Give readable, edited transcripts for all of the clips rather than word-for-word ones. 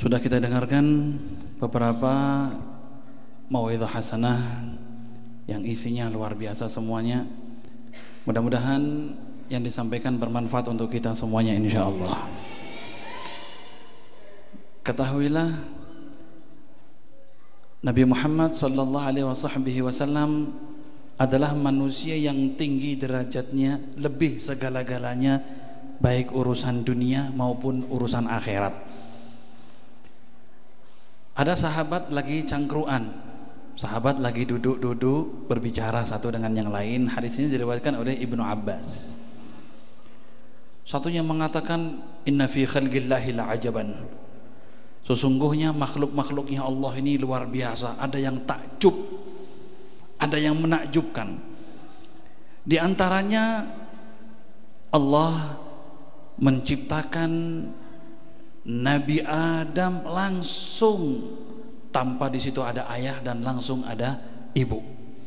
Sudah kita dengarkan beberapa mau'izah hasanah yang isinya luar biasa semuanya. Mudah-mudahan yang disampaikan bermanfaat untuk kita semuanya insyaallah. Ketahuilah Nabi Muhammad sallallahu alaihi wasallam adalah manusia yang tinggi derajatnya, lebih segala-galanya, baik urusan dunia maupun urusan akhirat. Ada sahabat lagi cangkruan, sahabat lagi duduk-duduk berbicara satu dengan yang lain. Hadis ini diriwayatkan oleh Ibnu Abbas. Satunya mengatakan, inna fi khalqillahi la'ajaban, sesungguhnya makhluk-makhluknya Allah ini luar biasa. Ada yang takjub, ada yang menakjubkan. Di antaranya Allah menciptakan Nabi Adam langsung tanpa di situ ada ayah dan langsung ada ibu.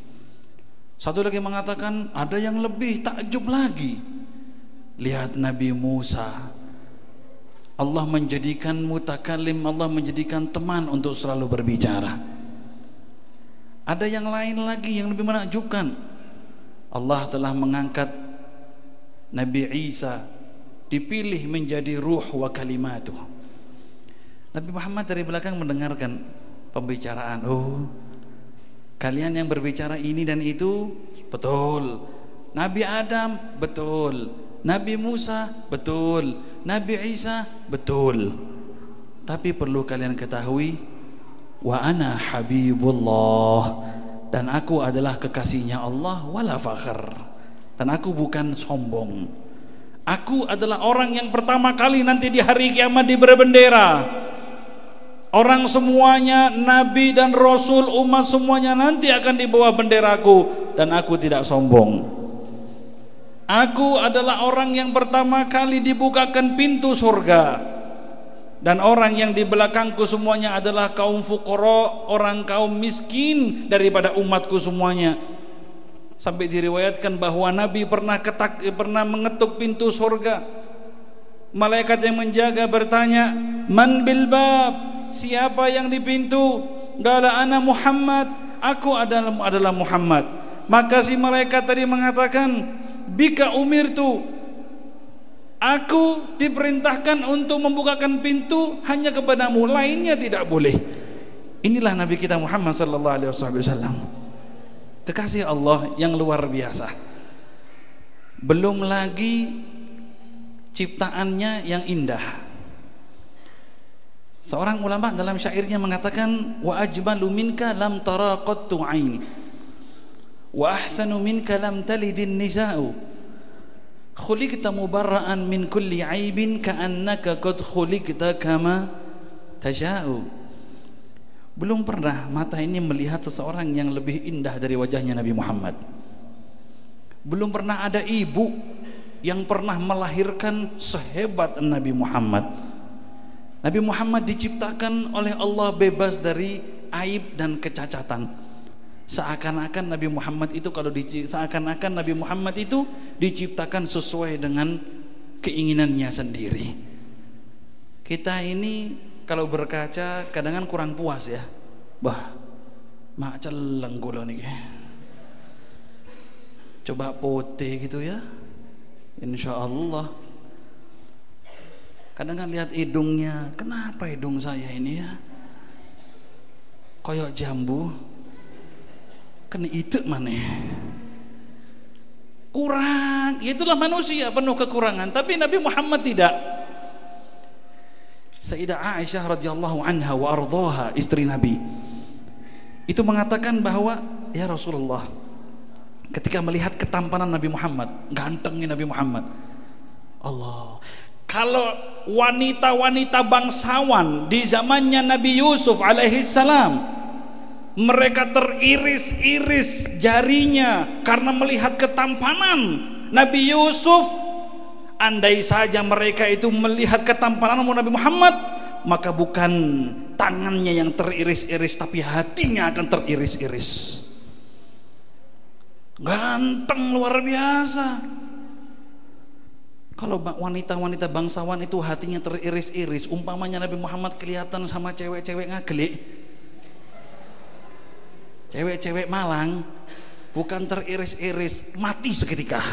Satu lagi mengatakan ada yang lebih takjub lagi. Lihat Nabi Musa, Allah menjadikan mutakalim, Allah menjadikan teman untuk selalu berbicara. Ada yang lain lagi yang lebih menakjubkan. Allah telah mengangkat Nabi Isa, dipilih menjadi ruh wa kalimatuh. Nabi Muhammad dari belakang mendengarkan pembicaraan. Oh, kalian yang berbicara ini dan itu betul. Nabi Adam betul, Nabi Musa betul, Nabi Isa betul. Tapi perlu kalian ketahui, wa ana habibullah, dan aku adalah kekasihnya Allah, wala fakhr, dan aku bukan sombong. Aku adalah orang yang pertama kali nanti di hari kiamat diberi bendera. Orang semuanya, nabi dan rasul, umat semuanya nanti akan dibawa benderaku, dan aku tidak sombong. Aku adalah orang yang pertama kali dibukakan pintu surga, dan orang yang di belakangku semuanya adalah kaum fuqara, orang kaum miskin daripada umatku semuanya. Sampai diriwayatkan bahwa Nabi pernah mengetuk pintu surga. Malaikat yang menjaga bertanya, man bil bab, siapa yang di pintu? Qala ana Muhammad, aku adalah Muhammad. Maka si malaikat tadi mengatakan, bika umirtu, aku diperintahkan untuk membukakan pintu hanya kepadamu, lainnya tidak boleh. Inilah Nabi kita Muhammad sallallahu alaihi wasallam, kekasih Allah yang luar biasa. Belum lagi ciptaannya yang indah. Seorang ulama dalam syairnya mengatakan, wa ajmalu minka lam tara qattu aini, wa ahsanu minka lam talidin nisa'u, khuliqta mubarra'an min kulli aibin ka'annaka qad khuliqta kama tasha'u. Belum pernah mata ini melihat seseorang yang lebih indah dari wajahnya Nabi Muhammad. Belum pernah ada ibu yang pernah melahirkan sehebat Nabi Muhammad. Nabi Muhammad diciptakan oleh Allah bebas dari aib dan kecacatan. Seakan-akan Nabi Muhammad itu diciptakan sesuai dengan keinginannya sendiri. Kita ini kalau berkaca kadang-kadang kurang puas ya. Bah, mak celeng kula niki. Coba putih gitu ya. Insyaallah. Kadang-kadang lihat hidungnya, kenapa hidung saya ini ya koyok jambu, kena itu mana kurang. Itulah manusia penuh kekurangan, tapi Nabi Muhammad tidak. Sayyidah Aisyah radhiyallahu anha wa ardhaha, istri Nabi, itu mengatakan bahwa ya Rasulullah, ketika melihat ketampanan Nabi Muhammad, gantengnya Nabi Muhammad, Allah, kalau wanita-wanita bangsawan di zamannya Nabi Yusuf alaihissalam, mereka teriris-iris jarinya karena melihat ketampanan Nabi Yusuf. Andai saja mereka itu melihat ketampanan Nabi Muhammad, maka bukan tangannya yang teriris-iris, tapi hatinya akan teriris-iris. Ganteng luar biasa. Kalau wanita-wanita bangsawan itu hatinya teriris-iris, umpamanya Nabi Muhammad kelihatan sama cewek-cewek ngagelik, cewek-cewek Malang, bukan teriris-iris, mati seketika.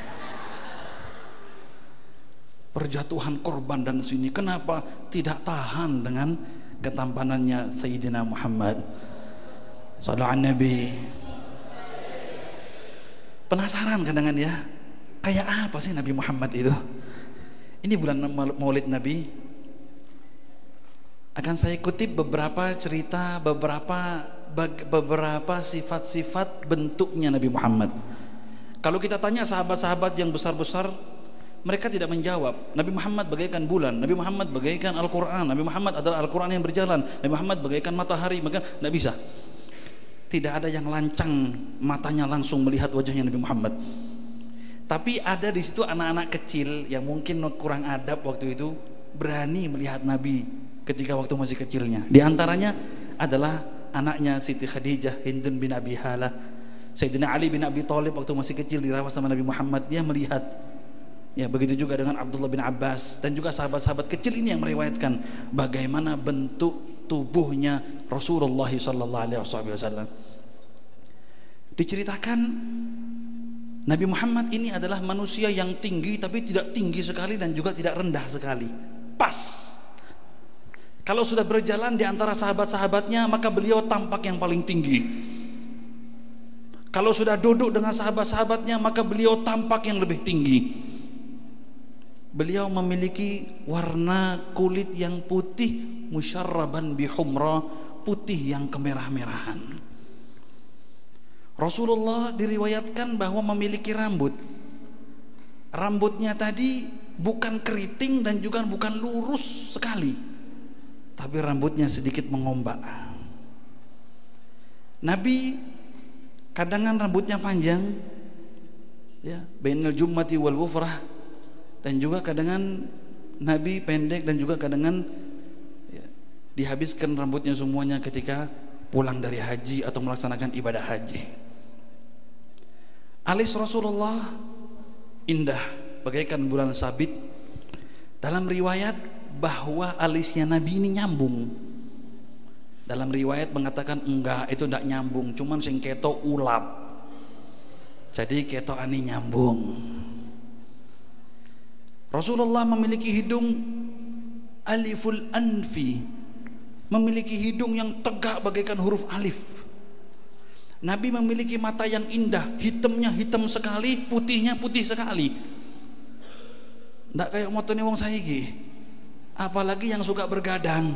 Perjatuhan korban dan sini, kenapa tidak tahan dengan ketampanannya Sayyidina Muhammad sallallahu alaihi Nabi. Penasaran kadang ya, kayak apa sih Nabi Muhammad itu? Ini bulan Maulid Nabi. Akan saya kutip beberapa cerita, beberapa sifat-sifat bentuknya Nabi Muhammad. Kalau kita tanya sahabat-sahabat yang besar-besar, mereka tidak menjawab. Nabi Muhammad bagaikan bulan, Nabi Muhammad bagaikan Al-Quran, Nabi Muhammad adalah Al-Quran yang berjalan, Nabi Muhammad bagaikan matahari. Maka tidak bisa. Tidak ada yang lancang matanya langsung melihat wajahnya Nabi Muhammad. Tapi ada di situ anak-anak kecil yang mungkin kurang adab waktu itu, berani melihat Nabi ketika waktu masih kecilnya. Di antaranya adalah anaknya Siti Khadijah, Hindun bin Abi Hala. Sayyidina Ali bin Abi Thalib waktu masih kecil dirawat sama Nabi Muhammad, dia melihat. Ya, begitu juga dengan Abdullah bin Abbas dan juga sahabat-sahabat kecil ini yang meriwayatkan bagaimana bentuk tubuhnya Rasulullah sallallahu alaihi wasallam. Diceritakan Nabi Muhammad ini adalah manusia yang tinggi, tapi tidak tinggi sekali dan juga tidak rendah sekali. Pas. Kalau sudah berjalan di antara sahabat-sahabatnya, maka beliau tampak yang paling tinggi. Kalau sudah duduk dengan sahabat-sahabatnya, maka beliau tampak yang lebih tinggi. Beliau memiliki warna kulit yang putih, musyarraban bihumra, putih yang kemerah-merahan. Rasulullah diriwayatkan bahwa memiliki rambut. Rambutnya tadi bukan keriting dan juga bukan lurus sekali, tapi rambutnya sedikit mengombak. Nabi kadangan rambutnya panjang, ya, bainal jummati wal wufrah, dan juga kadangan Nabi pendek dan juga kadangan ya, dihabiskan rambutnya semuanya ketika pulang dari haji atau melaksanakan ibadah haji. Alis Rasulullah indah bagaikan bulan sabit. Dalam riwayat bahwa alisnya Nabi ini nyambung. Dalam riwayat mengatakan enggak, itu tidak nyambung, cuman sing keto ulap. Jadi keto ani nyambung. Rasulullah memiliki hidung aliful anfi, memiliki hidung yang tegak bagaikan huruf alif. Nabi memiliki mata yang indah, hitamnya hitam sekali, putihnya putih sekali. Nggak kayak motone wong saiki. Apalagi yang suka bergadang.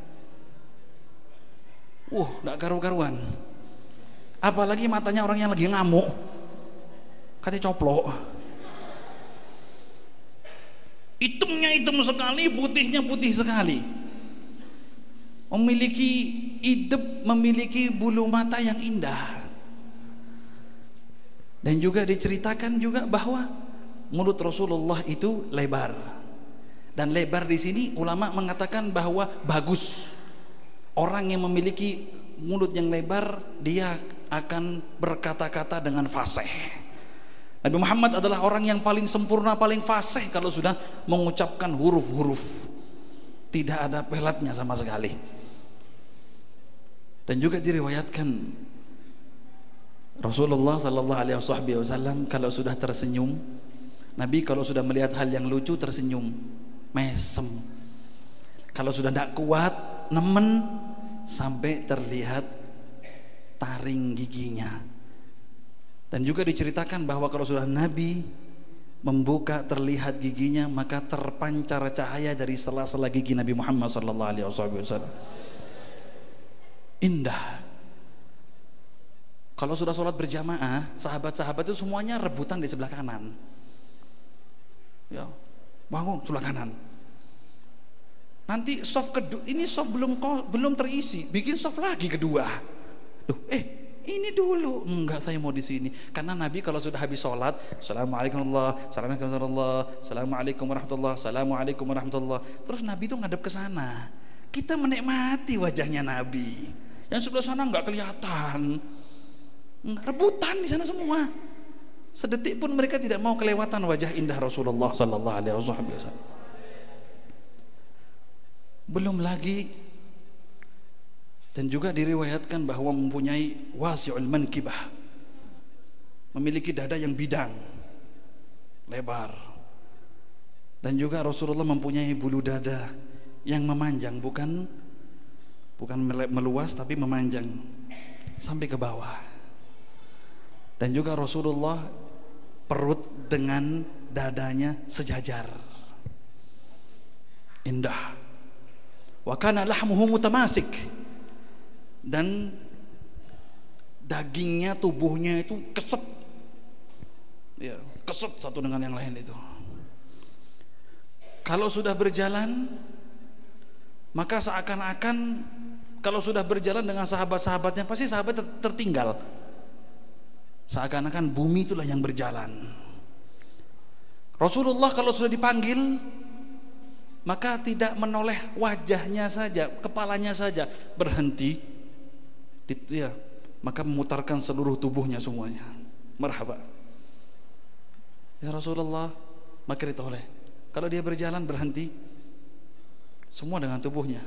Nggak karu-karuan. Apalagi matanya orang yang lagi ngamuk. Katanya coplok. Hitamnya hitam sekali, putihnya putih sekali. Memiliki idep, memiliki bulu mata yang indah. Dan juga diceritakan juga bahwa mulut Rasulullah itu lebar. Dan lebar di sini ulama mengatakan bahwa bagus. Orang yang memiliki mulut yang lebar, dia akan berkata-kata dengan fasih. Nabi Muhammad adalah orang yang paling sempurna, paling fasih kalau sudah mengucapkan huruf-huruf. Tidak ada pelatnya sama sekali. Dan juga diriwayatkan Rasulullah sallallahu alaihi wasallam kalau sudah tersenyum, Nabi kalau sudah melihat hal yang lucu tersenyum, mesem. Kalau sudah tidak kuat, nemen sampai terlihat taring giginya. Dan juga diceritakan bahwa kalau sudah Nabi membuka terlihat giginya, maka terpancar cahaya dari sela-sela gigi Nabi Muhammad sallallahu alaihi wasallam. Indah. Kalau sudah sholat berjamaah, sahabat-sahabat itu semuanya rebutan di sebelah kanan. Ya, bangun sebelah kanan. Nanti soft kedua, ini soft belum terisi, bikin soft lagi kedua. Ini dulu. Enggak, saya mau di sini. Karena Nabi kalau sudah habis sholat, Assalamualaikum warahmatullahi, Assalamualaikum warahmatullahi, Assalamualaikum warahmatullahi. Terus Nabi itu ngadep ke sana. Kita menikmati wajahnya Nabi. Yang sebelah sana nggak kelihatan, rebutan di sana semua. Sedetik pun mereka tidak mau kelewatan wajah indah Rasulullah sallallahu alaihi wasallam. Belum lagi, dan juga diriwayatkan bahwa mempunyai wasi'ul mankibah, memiliki dada yang bidang, lebar. Dan juga Rasulullah mempunyai bulu dada yang memanjang, bukan meluas tapi memanjang sampai ke bawah. Dan juga Rasulullah perut dengan dadanya sejajar, indah. Wa kana lahmuhu mutamasik, dan dagingnya, tubuhnya itu keset, ya, keset satu dengan yang lain itu. Kalau sudah berjalan, maka seakan-akan kalau sudah berjalan dengan sahabat-sahabatnya, pasti sahabat tertinggal. Seakan-akan bumi itulah yang berjalan. Rasulullah kalau sudah dipanggil, maka tidak menoleh wajahnya saja, kepalanya saja, berhenti, ya, maka memutarkan seluruh tubuhnya semuanya. Marhaba ya Rasulullah, maka ditoleh. Kalau dia berjalan berhenti, semua dengan tubuhnya.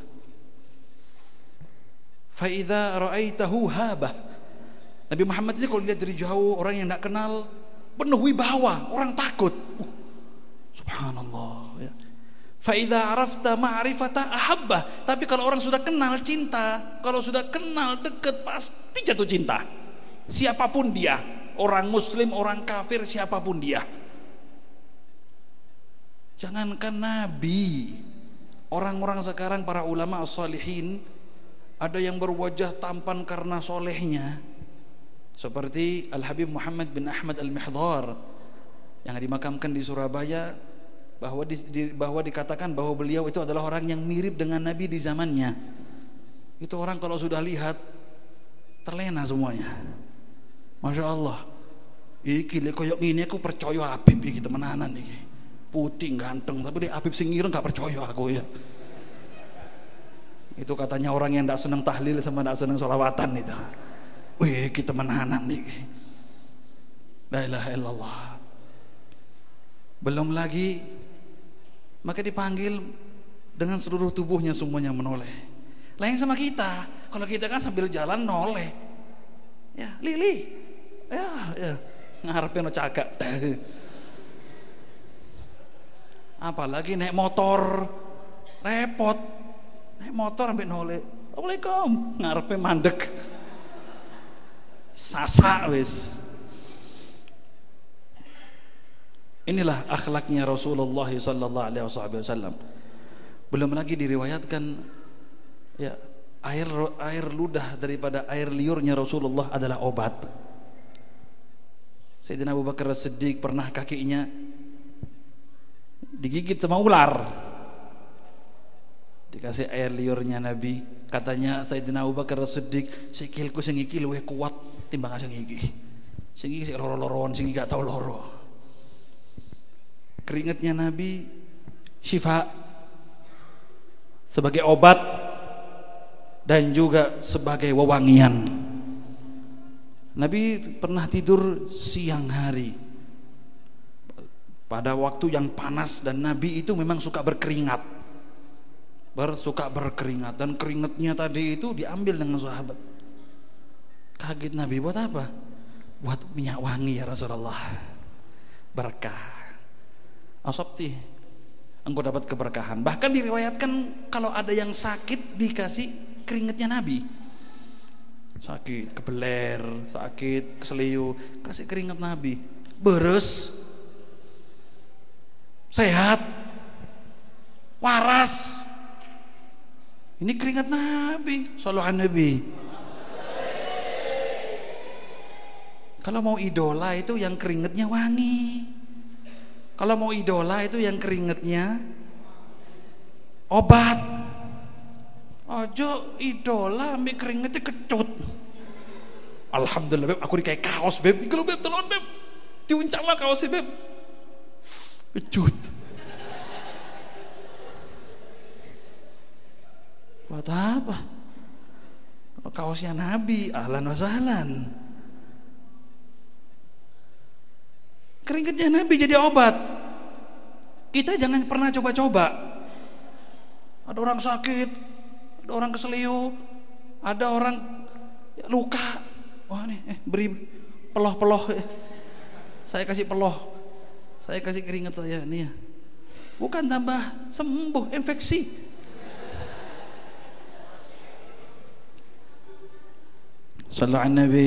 Fa idza ra'aitahu habah. Nabi Muhammad ini kalau dilihat dari jauh, orang yang tidak kenal, penuh wibawa, orang takut. Subhanallah ya. Fa idza arafta ma'rifata ahabbah. Tapi kalau orang sudah kenal, cinta. Kalau sudah kenal, dekat, pasti jatuh cinta. Siapapun dia, orang muslim, orang kafir, siapapun dia. Jangankan Nabi, orang-orang sekarang, para ulama as-salihin, ada yang berwajah tampan karena solehnya, seperti Al-Habib Muhammad bin Ahmad Al-Mihdhar yang dimakamkan di Surabaya, bahwa dikatakan bahwa beliau itu adalah orang yang mirip dengan Nabi di zamannya. Itu orang kalau sudah lihat terlena semuanya. Masya Allah. Iki lek koyok ini aku percaya Habib iki temenanan iki. Putih ganteng, tapi dia Habib sing ireng gak percaya aku ya. Itu katanya orang yang tidak senang tahlil sama tidak senang sholawatan itu. Wih, kita menahanan nih. La ilaha illallah. Belum lagi, maka dipanggil dengan seluruh tubuhnya semuanya menoleh. Lain sama kita. Kalau kita kan sambil jalan noleh. Ya, Lili. Ya. Ngarepin no cagak. Apalagi naik motor, repot. Naik motor ambil noleh. Assalamualaikum. Ngarepin mandek. Sasak wis. Inilah akhlaknya Rasulullah sallallahu alaihi wasallam. Belum lagi diriwayatkan ya, air ludah daripada air liurnya Rasulullah adalah obat. Sayyidina Abu Bakar As-Siddiq pernah kakinya digigit sama ular. Dikasih air liurnya Nabi, katanya Sayyidina Abu Bakar As-Siddiq, sikilku sing iki luwih kuat timbang sing iki. Sing iki loro-loroan, sing iki gak tau loro. Keringatnya Nabi syifa, sebagai obat dan juga sebagai wewangian. Nabi pernah tidur siang hari pada waktu yang panas, dan Nabi itu memang suka berkeringat. Dan keringatnya tadi itu diambil dengan sahabat. Kaget Nabi, buat apa? Buat minyak wangi ya Rasulullah, berkah. Asabti, engkau dapat keberkahan. Bahkan diriwayatkan kalau ada yang sakit dikasih keringatnya Nabi. Sakit kebeler, sakit keseliu, kasih keringat Nabi, beres, sehat, waras. Ini keringat Nabi, sallallahu alaihi Nabi. Kalau mau idola itu yang keringatnya wangi. Kalau mau idola itu yang keringatnya obat. Ojo idola ambil keringatnya kecut. Alhamdulillah beb, aku kayak kaos beb. Kalau beb telon beb, diuncang lah kaosnya beb. Kecut. Buat apa? Kaosnya Nabi, ahlan wa sahlan. Keringatnya Nabi jadi obat. Kita jangan pernah coba-coba. Ada orang sakit, ada orang keseliu, ada orang luka. Wah nih, beri peloh-peloh. Saya kasih peloh, saya kasih keringat saya nih ya. Bukan tambah sembuh infeksi. Sallallahu alaihi Nabi.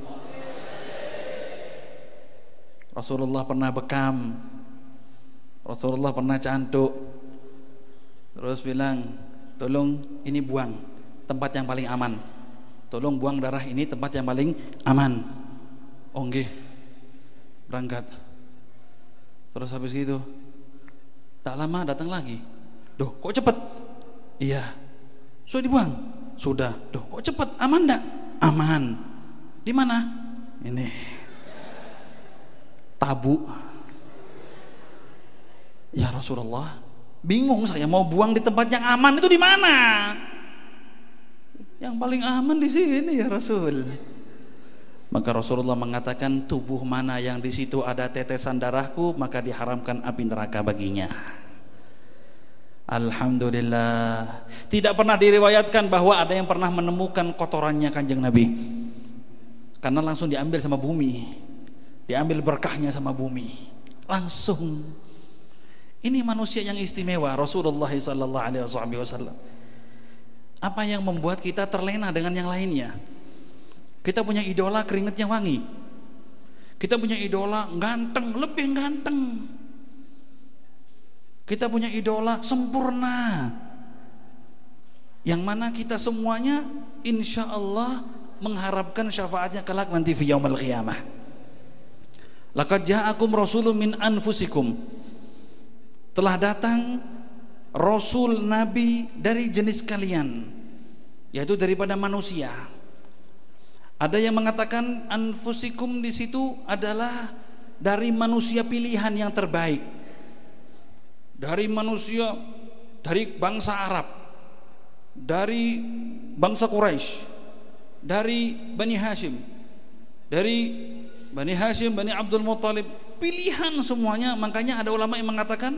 Rasulullah pernah bekam, Rasulullah pernah cantuk, terus bilang, tolong ini buang tempat yang paling aman, tolong buang darah ini tempat yang paling aman. Oh nggih, berangkat. Terus habis itu tak lama datang lagi. Duh, kok cepet? Iya. Sudah dibuang? Sudah. Duh, kok cepet? Aman enggak? Aman. Di mana? Ini. Tabu. Ya Rasulullah, bingung saya mau buang di tempat yang aman itu di mana? Yang paling aman di sini ya Rasul. Maka Rasulullah mengatakan, tubuh mana yang di situ ada tetesan darahku, maka diharamkan api neraka baginya. Alhamdulillah. Tidak pernah diriwayatkan bahwa ada yang pernah menemukan kotorannya Kanjeng Nabi, karena langsung diambil sama bumi, diambil berkahnya sama bumi langsung. Ini manusia yang istimewa, Rasulullah sallallahu alaihi wasallam. Apa yang membuat kita terlena dengan yang lainnya? Kita punya idola keringatnya wangi. Kita punya idola ganteng, lebih ganteng. Kita punya idola sempurna. Yang mana kita semuanya insya Allah mengharapkan syafaatnya kelak nanti fi yaumil qiyamah. Laqad ja'akum rasulun min anfusikum. Telah datang Rasul Nabi dari jenis kalian, yaitu daripada manusia. Ada yang mengatakan anfusikum di situ adalah dari manusia pilihan yang terbaik, dari manusia dari bangsa Arab, dari bangsa Quraisy, dari Bani Hashim, Bani Abdul Muttalib, pilihan semuanya. Makanya ada ulama yang mengatakan,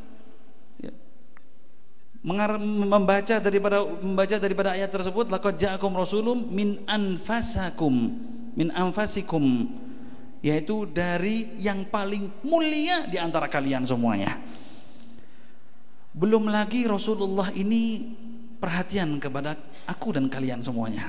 membaca daripada ayat tersebut, laqad ja'akum rasulun min anfasikum, yaitu dari yang paling mulia di antara kalian semuanya. Belum lagi Rasulullah ini perhatian kepada aku dan kalian semuanya.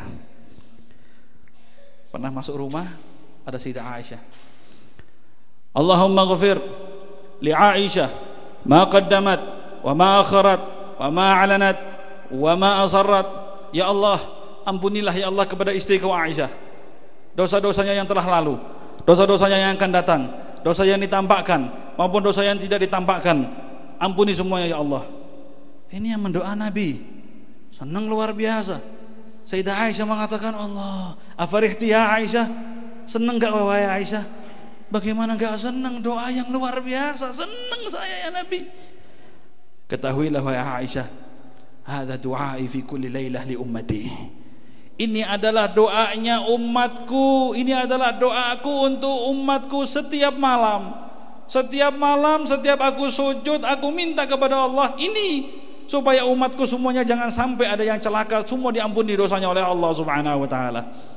Pernah masuk rumah, ada Sayyidah Aisyah, Allahumma ghafir li Aisyah ma qaddamat wa ma akharat wa ma alanat wa ma asarrat. Ya Allah, ampunilah ya Allah kepada istriku Aisyah, dosa-dosanya yang telah lalu, dosa-dosanya yang akan datang, dosa yang ditampakkan maupun dosa yang tidak ditampakkan, ampuni semuanya ya Allah. Ini yang mendoa Nabi, senang luar biasa. Sayyidah Aisyah mengatakan, Allah, afarihti ya Aisyah, senang gak wahai Aisyah? Bagaimana gak senang, doa yang luar biasa, senang saya ya Nabi. Ketahuilah wahai Aisyah, hadza du'ai fi kulli lailah li ummati. Ini adalah doanya umatku, ini adalah doaku untuk umatku setiap malam. Setiap malam, setiap aku sujud, aku minta kepada Allah ini, supaya umatku semuanya jangan sampai ada yang celaka, semua diampuni dosanya oleh Allah Subhanahu wa taala.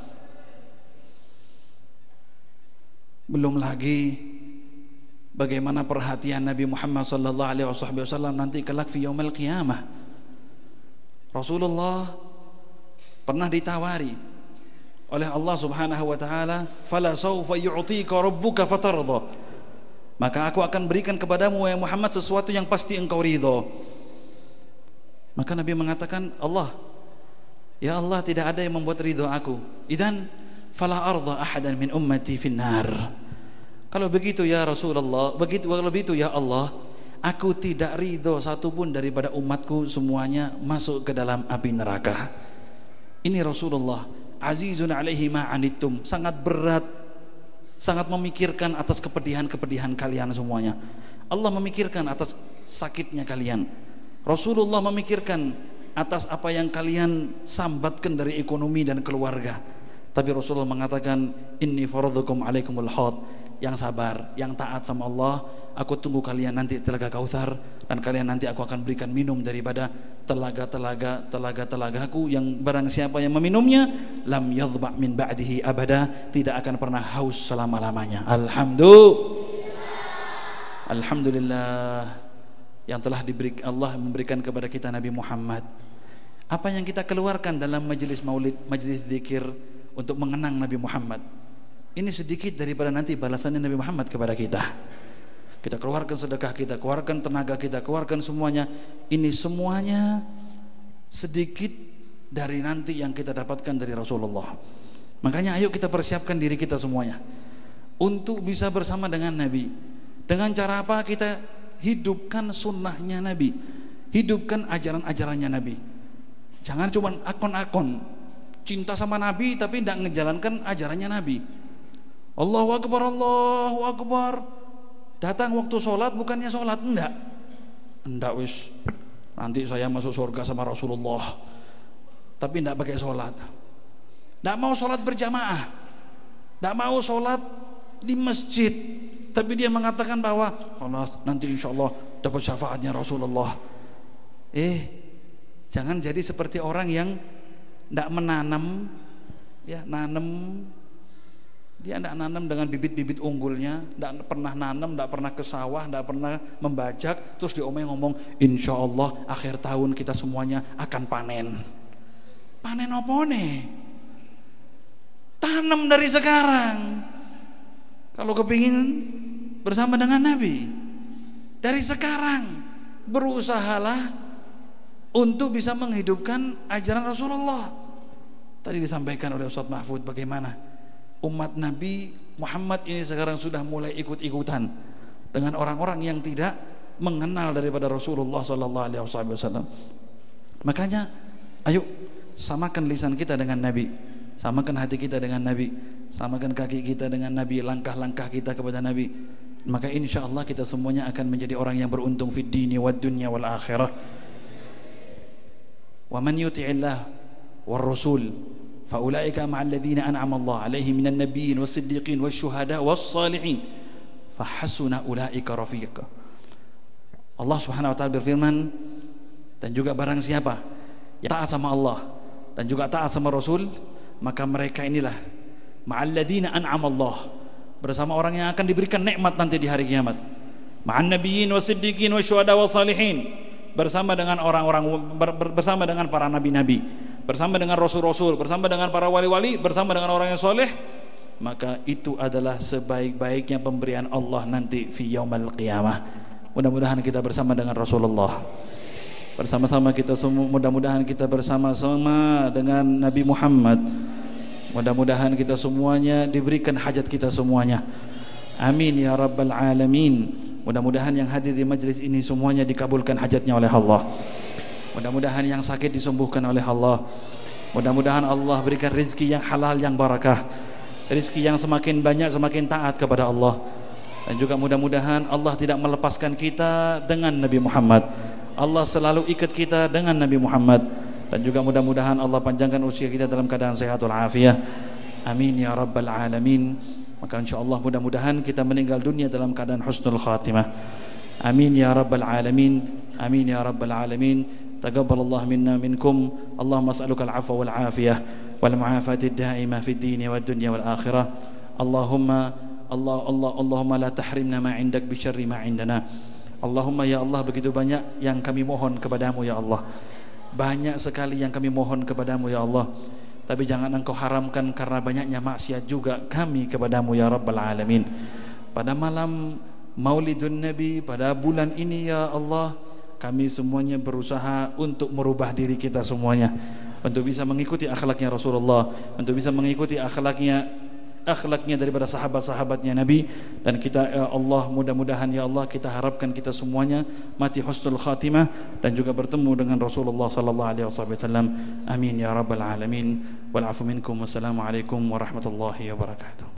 Belum lagi bagaimana perhatian Nabi Muhammad sallallahu alaihi wasallam nanti kelak fi yaumil qiyamah. Rasulullah pernah ditawari oleh Allah Subhanahu wa taala, fala sawfa yu'tika rabbuka fatardha, maka aku akan berikan kepadamu ya Muhammad sesuatu yang pasti engkau ridho. Maka Nabi mengatakan, Allah, ya Allah, tidak ada yang membuat ridho aku, idan fala arda ahadan min ummati finnar. Kalau begitu ya Rasulullah, kalau begitu ya Allah, aku tidak ridho satupun daripada umatku semuanya masuk ke dalam api neraka. Ini Rasulullah, azizun alaihi ma anittum, sangat berat, sangat memikirkan atas kepedihan-kepedihan kalian semuanya. Allah memikirkan atas sakitnya kalian. Rasulullah memikirkan atas apa yang kalian sambatkan dari ekonomi dan keluarga. Tapi Rasulullah mengatakan, inni faradhukum alaikumul haud, yang sabar, yang taat sama Allah. Aku tunggu kalian nanti telaga Kautsar, dan kalian nanti aku akan berikan minum daripada telaga-telagaku yang barang siapa yang meminumnya lam yadhba min ba'dihi abada, tidak akan pernah haus selama-lamanya. Alhamdulillah yang telah Allah memberikan kepada kita Nabi Muhammad. Apa yang kita keluarkan dalam majelis maulid, majelis zikir untuk mengenang Nabi Muhammad, ini sedikit daripada nanti balasannya Nabi Muhammad kepada kita. Kita keluarkan sedekah kita, keluarkan tenaga kita, keluarkan semuanya. Ini semuanya sedikit dari nanti yang kita dapatkan dari Rasulullah. Makanya ayo kita persiapkan diri kita semuanya untuk bisa bersama dengan Nabi. Dengan cara apa? Kita hidupkan sunnahnya Nabi, hidupkan ajaran-ajarannya Nabi. Jangan cuma akon-akon cinta sama Nabi tapi tidak menjalankan ajarannya Nabi. Allahu Akbar, Allahu Akbar. Datang waktu sholat bukannya sholat, enggak wis nanti saya masuk surga sama Rasulullah, tapi enggak pakai sholat. Enggak mau sholat berjamaah, enggak mau sholat di masjid, tapi dia mengatakan bahwa nanti insya Allah dapat syafaatnya Rasulullah. Jangan jadi seperti orang yang enggak menanam, ya nanam. Dia tidak nanam dengan bibit-bibit unggulnya, tidak pernah nanam, tidak pernah ke sawah, tidak pernah membajak, terus ngomong insya Allah akhir tahun kita semuanya akan panen. Panen apa nih? Tanam dari sekarang. Kalau kepingin bersama dengan Nabi, dari sekarang berusahalah untuk bisa menghidupkan ajaran Rasulullah. Tadi disampaikan oleh Ustaz Mahfud bagaimana umat Nabi Muhammad ini sekarang sudah mulai ikut-ikutan dengan orang-orang yang tidak mengenal daripada Rasulullah sallallahu alaihi wasallam. Makanya ayo samakan lisan kita dengan Nabi, samakan hati kita dengan Nabi, samakan kaki kita dengan Nabi, langkah-langkah kita kepada Nabi. Maka insyaallah kita semuanya akan menjadi orang yang beruntung fid dini wad dunya wal akhirah. Wa man yuti'illah war rasul فأولئك مع الذين أنعم الله عليهم من النبيين والصديقين والشهداء والصالحين فحسن أولئك رفيقا. Allah Subhanahu wa taala berfirman, dan juga barang siapa yang taat sama Allah dan juga taat sama Rasul, maka mereka inilah ma'alladzina an'ama Allah, bersama orang yang akan diberikan nikmat nanti di hari kiamat. Ma'an nabiyyin wasiddiqin wasyuhada wassalihin, bersama dengan orang-orang, bersama dengan para nabi-nabi, bersama dengan rasul-rasul, bersama dengan para wali-wali, bersama dengan orang yang soleh. Maka itu adalah sebaik-baiknya pemberian Allah nanti fi yaumil qiyamah. Mudah-mudahan kita bersama dengan Rasulullah, bersama-sama kita semua, mudah-mudahan kita bersama-sama dengan Nabi Muhammad. Mudah-mudahan kita semuanya diberikan hajat kita semuanya. Amin ya rabbal alamin. Mudah-mudahan yang hadir di majlis ini semuanya dikabulkan hajatnya oleh Allah. Mudah-mudahan yang sakit disembuhkan oleh Allah. Mudah-mudahan Allah berikan rezeki yang halal, yang barakah, rezeki yang semakin banyak, semakin taat kepada Allah. Dan juga mudah-mudahan Allah tidak melepaskan kita dengan Nabi Muhammad. Allah selalu ikat kita dengan Nabi Muhammad. Dan juga mudah-mudahan Allah panjangkan usia kita dalam keadaan sehat walafiat. Amin ya rabbal alamin. Maka insyaallah mudah-mudahan kita meninggal dunia dalam keadaan husnul khatimah. Amin ya rabbal alamin. Amin ya rabbal alamin. تقبل الله منا منكم. اللهم اسألك العفو والعافية والمعافاة الدائمة في الدين والدنيا والآخرة. اللهم لا تحرمنا ما عندك بشر ما عندنا. Allahumma ya Allah, begitu banyak yang kami mohon kepadamu ya Allah, banyak sekali yang kami mohon kepadamu ya Allah, tapi jangan engkau haramkan karena banyaknya maksiat juga kami kepadamu ya Rabbal Alamin. Pada malam Maulidun Nabi, pada bulan ini ya Allah, kami semuanya berusaha untuk merubah diri kita semuanya, untuk bisa mengikuti akhlaknya Rasulullah, untuk bisa mengikuti akhlaknya daripada sahabat-sahabatnya Nabi. Dan kita ya Allah, mudah-mudahan ya Allah, kita harapkan kita semuanya mati husnul khatimah dan juga bertemu dengan Rasulullah sallallahu alaihi wasallam. Amin ya rabbal alamin. Wal afu minkum. Wassalamualaikum warahmatullahi wabarakatuh.